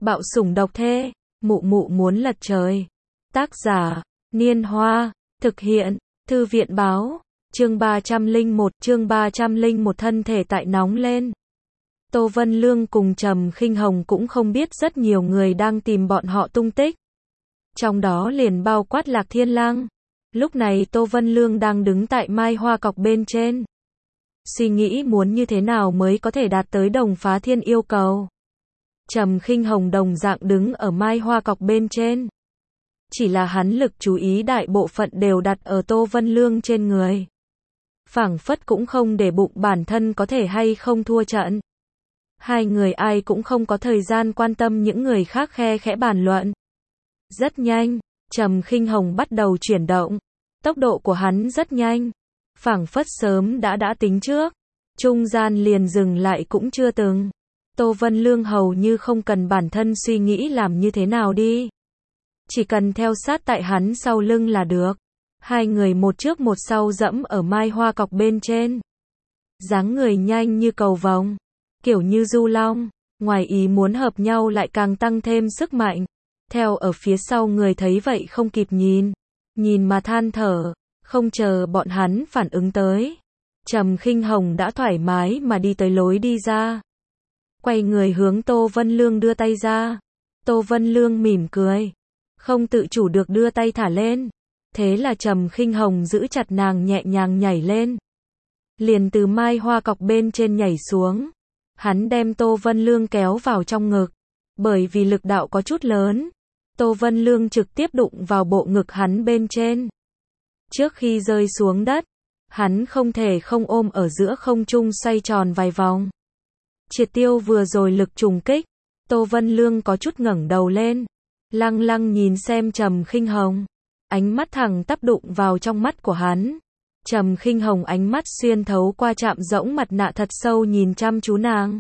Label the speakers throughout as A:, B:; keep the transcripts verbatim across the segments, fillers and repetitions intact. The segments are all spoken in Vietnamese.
A: Bạo sủng độc thê, mụ mụ muốn lật trời. Tác giả, Niên Hoa, thực hiện, Thư viện báo, chương ba trăm lẻ một, chương ba trăm lẻ một thân thể tại nóng lên. Tô Vân Lương cùng Trầm Khinh Hồng cũng không biết rất nhiều người đang tìm bọn họ tung tích. Trong đó liền bao quát Lạc Thiên Lang. Lúc này Tô Vân Lương đang đứng tại mai hoa cọc bên trên. Suy nghĩ muốn như thế nào mới có thể đạt tới Đồng Phá Thiên yêu cầu. Trầm Khinh Hồng đồng dạng đứng ở mai hoa cọc bên trên. Chỉ là hắn lực chú ý đại bộ phận đều đặt ở Tô Vân Lương trên người. Phảng phất cũng không để bụng bản thân có thể hay không thua trận. Hai người ai cũng không có thời gian quan tâm những người khác khe khẽ bàn luận. Rất nhanh, Trầm Khinh Hồng bắt đầu chuyển động. Tốc độ của hắn rất nhanh. Phảng phất sớm đã đã tính trước. Trung gian liền dừng lại cũng chưa từng. Tô Vân Lương hầu như không cần bản thân suy nghĩ làm như thế nào đi. Chỉ cần theo sát tại hắn sau lưng là được. Hai người một trước một sau dẫm ở mai hoa cọc bên trên. Dáng người nhanh như cầu vồng. Kiểu như du long. Ngoài ý muốn hợp nhau lại càng tăng thêm sức mạnh. Theo ở phía sau người thấy vậy không kịp nhìn. Nhìn mà than thở. Không chờ bọn hắn phản ứng tới. Trầm Khinh Hồng đã thoải mái mà đi tới lối đi ra. Quay người hướng Tô Vân Lương đưa tay ra. Tô Vân Lương mỉm cười. Không tự chủ được đưa tay thả lên. Thế là Trầm Khinh Hồng giữ chặt nàng nhẹ nhàng nhảy lên. Liền từ mai hoa cọc bên trên nhảy xuống. Hắn đem Tô Vân Lương kéo vào trong ngực. Bởi vì lực đạo có chút lớn. Tô Vân Lương trực tiếp đụng vào bộ ngực hắn bên trên. Trước khi rơi xuống đất, hắn không thể không ôm ở giữa không trung xoay tròn vài vòng. Triệt tiêu vừa rồi lực trùng kích. Tô Vân Lương có chút ngẩng đầu lên. Lăng lăng nhìn xem Trầm Khinh Hồng. Ánh mắt thẳng tắp đụng vào trong mắt của hắn. Trầm Khinh Hồng ánh mắt xuyên thấu qua chạm rỗng mặt nạ thật sâu nhìn chăm chú nàng.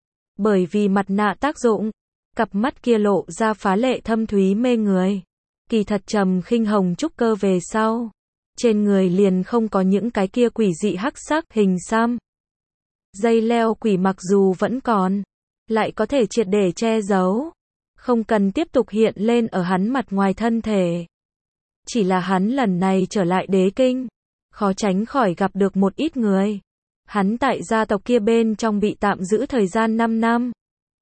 A: Bởi vì mặt nạ tác dụng, cặp mắt kia lộ ra phá lệ thâm thúy mê người. Kỳ thật Trầm Khinh Hồng trúc cơ về sau. Trên người liền không có những cái kia quỷ dị hắc sắc hình xăm. Dây leo quỷ mặc dù vẫn còn, lại có thể triệt để che giấu. Không cần tiếp tục hiện lên ở hắn mặt ngoài thân thể. Chỉ là hắn lần này trở lại đế kinh. Khó tránh khỏi gặp được một ít người. Hắn tại gia tộc kia bên trong bị tạm giữ thời gian năm năm.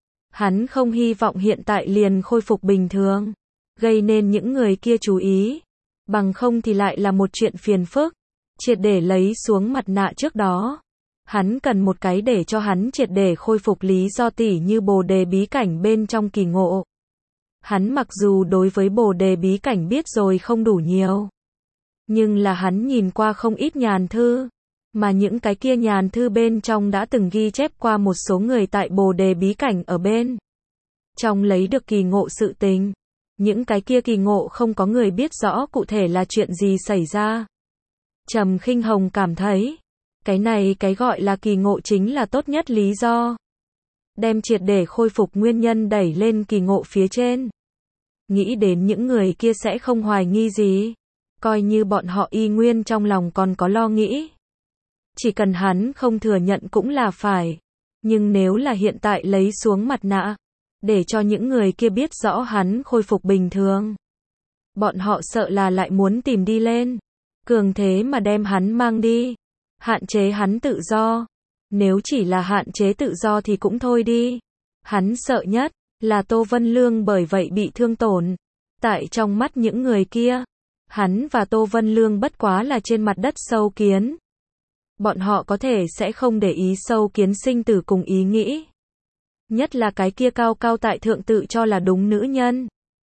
A: Hắn không hy vọng hiện tại liền khôi phục bình thường. Gây nên những người kia chú ý. Bằng không thì lại là một chuyện phiền phức. Triệt để lấy xuống mặt nạ trước đó. Hắn cần một cái để cho hắn triệt để khôi phục lý do tỉ như bồ đề bí cảnh bên trong kỳ ngộ. Hắn mặc dù đối với bồ đề bí cảnh biết rồi không đủ nhiều. Nhưng là hắn nhìn qua không ít nhàn thư. Mà những cái kia nhàn thư bên trong đã từng ghi chép qua một số người tại bồ đề bí cảnh ở bên. Trong lấy được kỳ ngộ sự tình. Những cái kia kỳ ngộ không có người biết rõ cụ thể là chuyện gì xảy ra. Trầm Khinh Hồng cảm thấy. Cái này cái gọi là kỳ ngộ chính là tốt nhất lý do. Đem triệt để khôi phục nguyên nhân đẩy lên kỳ ngộ phía trên. Nghĩ đến những người kia sẽ không hoài nghi gì. Coi như bọn họ y nguyên trong lòng còn có lo nghĩ. Chỉ cần hắn không thừa nhận cũng là phải. Nhưng nếu là hiện tại lấy xuống mặt nạ. Để cho những người kia biết rõ hắn khôi phục bình thường. Bọn họ sợ là lại muốn tìm đi lên. Cường thế mà đem hắn mang đi. Hạn chế hắn tự do. Nếu chỉ là hạn chế tự do thì cũng thôi đi. Hắn sợ nhất là Tô Vân Lương bởi vậy bị thương tổn. Tại trong mắt những người kia, hắn và Tô Vân Lương bất quá là trên mặt đất sâu kiến. Bọn họ có thể sẽ không để ý sâu kiến sinh tử cùng ý nghĩ. Nhất là cái kia cao cao tại thượng tự cho là đúng nữ nhân.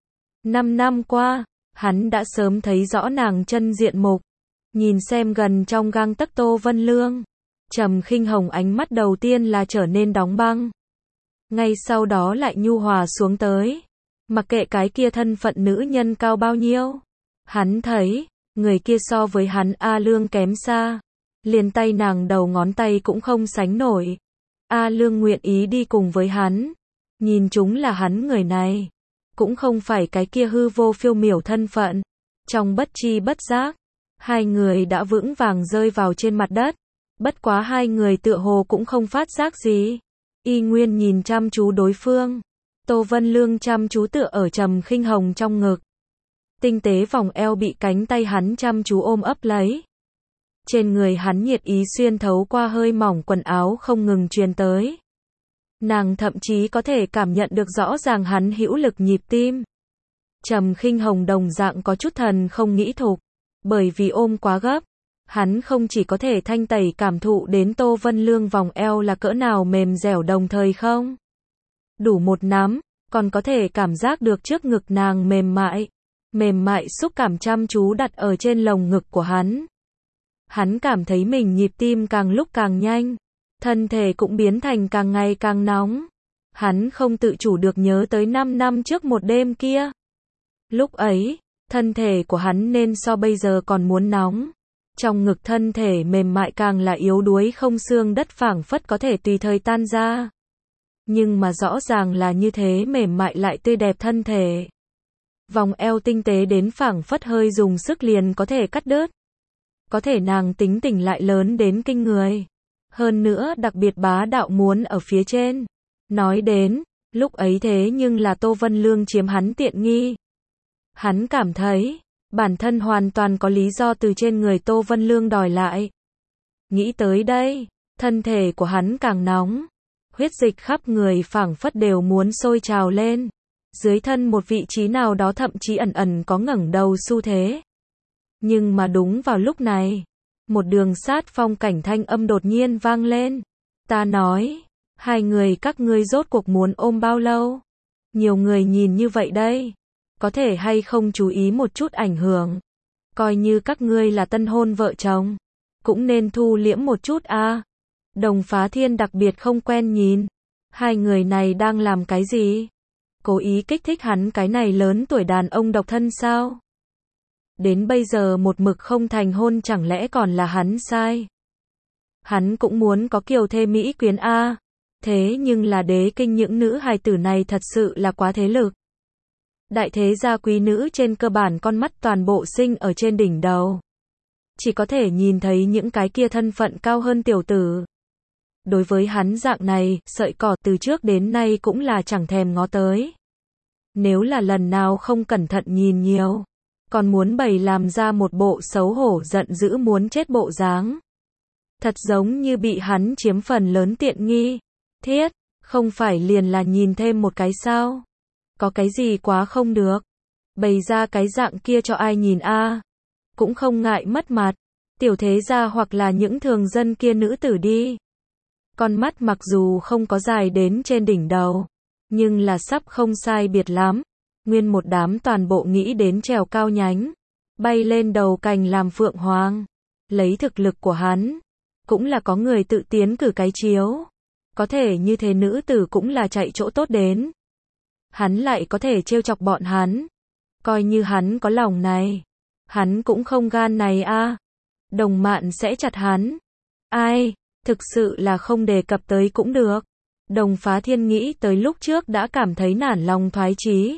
A: Năm năm qua, hắn đã sớm thấy rõ nàng chân diện mục. Nhìn xem gần trong gang tấc Tô Vân Lương. Trầm Khinh Hồng ánh mắt đầu tiên là trở nên đóng băng. Ngay sau đó lại nhu hòa xuống tới. Mặc kệ cái kia thân phận nữ nhân cao bao nhiêu. Hắn thấy, người kia so với hắn A Lương kém xa. Liền tay nàng đầu ngón tay cũng không sánh nổi. A Lương nguyện ý đi cùng với hắn. Nhìn chúng là hắn người này. Cũng không phải cái kia hư vô phiêu miểu thân phận. Trong bất chi bất giác. Hai người đã vững vàng rơi vào trên mặt đất. Bất quá hai người tựa hồ cũng không phát giác gì. Y nguyên nhìn chăm chú đối phương. Tô Vân Lương chăm chú tựa ở Trầm Khinh Hồng trong ngực. Tinh tế vòng eo bị cánh tay hắn chăm chú ôm ấp lấy. Trên người hắn nhiệt ý xuyên thấu qua hơi mỏng quần áo không ngừng truyền tới. Nàng thậm chí có thể cảm nhận được rõ ràng hắn hữu lực nhịp tim. Trầm Khinh Hồng đồng dạng có chút thần không nghĩ thục. Bởi vì ôm quá gấp, hắn không chỉ có thể thanh tẩy cảm thụ đến Tô Vân Lương vòng eo là cỡ nào mềm dẻo đồng thời không? Đủ một nắm, còn có thể cảm giác được trước ngực nàng mềm mại. Mềm mại xúc cảm chăm chú đặt ở trên lồng ngực của hắn. Hắn cảm thấy mình nhịp tim càng lúc càng nhanh. Thân thể cũng biến thành càng ngày càng nóng. Hắn không tự chủ được nhớ tới năm năm trước một đêm kia. Lúc ấy, thân thể của hắn nên so bây giờ còn muốn nóng. Trong ngực thân thể mềm mại càng là yếu đuối không xương đất phảng phất có thể tùy thời tan ra. Nhưng mà rõ ràng là như thế mềm mại lại tươi đẹp thân thể. Vòng eo tinh tế đến phảng phất hơi dùng sức liền có thể cắt đứt. Có thể nàng tính tình lại lớn đến kinh người. Hơn nữa đặc biệt bá đạo muốn ở phía trên. Nói đến, lúc ấy thế nhưng là Tô Vân Lương chiếm hắn tiện nghi. Hắn cảm thấy, bản thân hoàn toàn có lý do từ trên người Tô Vân Lương đòi lại. Nghĩ tới đây, thân thể của hắn càng nóng. Huyết dịch khắp người phảng phất đều muốn sôi trào lên. Dưới thân một vị trí nào đó thậm chí ẩn ẩn có ngẩng đầu xu thế. Nhưng mà đúng vào lúc này, một đường sát phong cảnh thanh âm đột nhiên vang lên. Ta nói, hai người các ngươi rốt cuộc muốn ôm bao lâu? Nhiều người nhìn như vậy đây. Có thể hay không chú ý một chút ảnh hưởng. Coi như các ngươi là tân hôn vợ chồng. Cũng nên thu liễm một chút a. À. Đồng Phá Thiên đặc biệt không quen nhìn. Hai người này đang làm cái gì? Cố ý kích thích hắn cái này lớn tuổi đàn ông độc thân sao? Đến bây giờ một mực không thành hôn chẳng lẽ còn là hắn sai? Hắn cũng muốn có kiều thê mỹ quyến a. À. Thế nhưng là đế kinh những nữ hài tử này thật sự là quá thế lực. Đại thế gia quý nữ trên cơ bản con mắt toàn bộ sinh ở trên đỉnh đầu. Chỉ có thể nhìn thấy những cái kia thân phận cao hơn tiểu tử. Đối với hắn dạng này, sợi cỏ từ trước đến nay cũng là chẳng thèm ngó tới. Nếu là lần nào không cẩn thận nhìn nhiều, còn muốn bày làm ra một bộ xấu hổ giận dữ muốn chết bộ dáng. Thật giống như bị hắn chiếm phần lớn tiện nghi. Thiết, không phải liền là nhìn thêm một cái sao? Có cái gì quá không được? Bày ra cái dạng kia cho ai nhìn a? À? Cũng không ngại mất mặt. Tiểu thế gia hoặc là những thường dân kia nữ tử đi. Con mắt mặc dù không có dài đến trên đỉnh đầu, nhưng là sắp không sai biệt lắm. Nguyên một đám toàn bộ nghĩ đến trèo cao nhánh, bay lên đầu cành làm phượng hoàng. Lấy thực lực của hắn, cũng là có người tự tiến cử cái chiếu. Có thể như thế nữ tử cũng là chạy chỗ tốt đến. Hắn lại có thể trêu chọc bọn hắn. Coi như hắn có lòng này, hắn cũng không gan này a. À. Đồng Mạn sẽ chặt hắn. Ai, thực sự là không đề cập tới cũng được. Đồng Phá Thiên nghĩ tới lúc trước đã cảm thấy nản lòng thoái chí.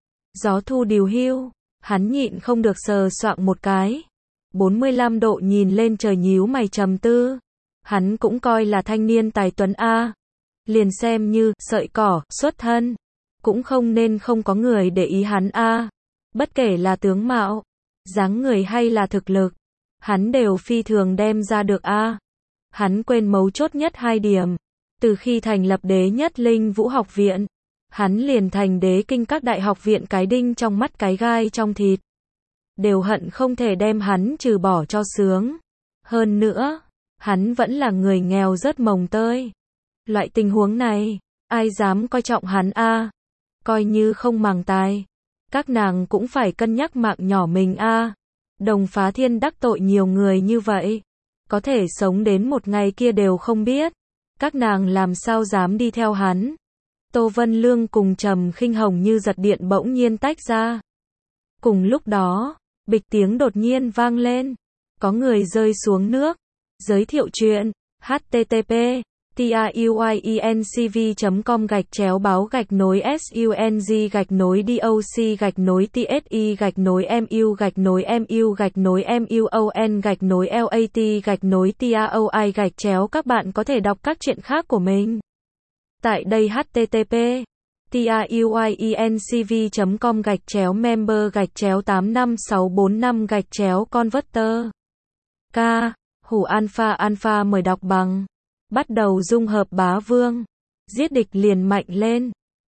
A: Gió thu điều hưu, hắn nhịn không được sờ soạng một cái. bốn mươi lăm độ nhìn lên trời nhíu mày trầm tư. Hắn cũng coi là thanh niên tài tuấn a. Liền xem như sợi cỏ, xuất thân, cũng không nên không có người để ý hắn a. Bất kể là tướng mạo, dáng người hay là thực lực, hắn đều phi thường đem ra được a. Hắn quên mấu chốt nhất hai điểm. Từ khi thành lập Đế Nhất Linh Vũ học viện, hắn liền thành đế kinh các đại học viện cái đinh trong mắt cái gai trong thịt. Đều hận không thể đem hắn trừ bỏ cho sướng. Hơn nữa, hắn vẫn là người nghèo rớt mồng tơi. Loại tình huống này, ai dám coi trọng hắn a? À? Coi như không màng tài, các nàng cũng phải cân nhắc mạng nhỏ mình a. À? Đồng Phá Thiên đắc tội nhiều người như vậy, có thể sống đến một ngày kia đều không biết. Các nàng làm sao dám đi theo hắn. Tô Vân Lương cùng Trầm Khinh Hồng như giật điện bỗng nhiên tách ra. Cùng lúc đó, bịch tiếng đột nhiên vang lên. Có người rơi xuống nước. Giới thiệu chuyện. H T T P truyencv chấm com gạch chéo báo gạch nối sung gạch nối doc gạch nối tsi gạch nối mu gạch nối mu gạch nối muon gạch nối lat gạch nối taoi gạch chéo. Các bạn có thể đọc các chuyện khác của mình tại đây. H T T P tiuyiencv.com gạch chéo member gạch chéo tám năm sáu bốn năm gạch chéo converter. K. Hủ alpha alpha mời đọc bằng. Bắt đầu dung hợp bá vương. Giết địch liền mạnh lên.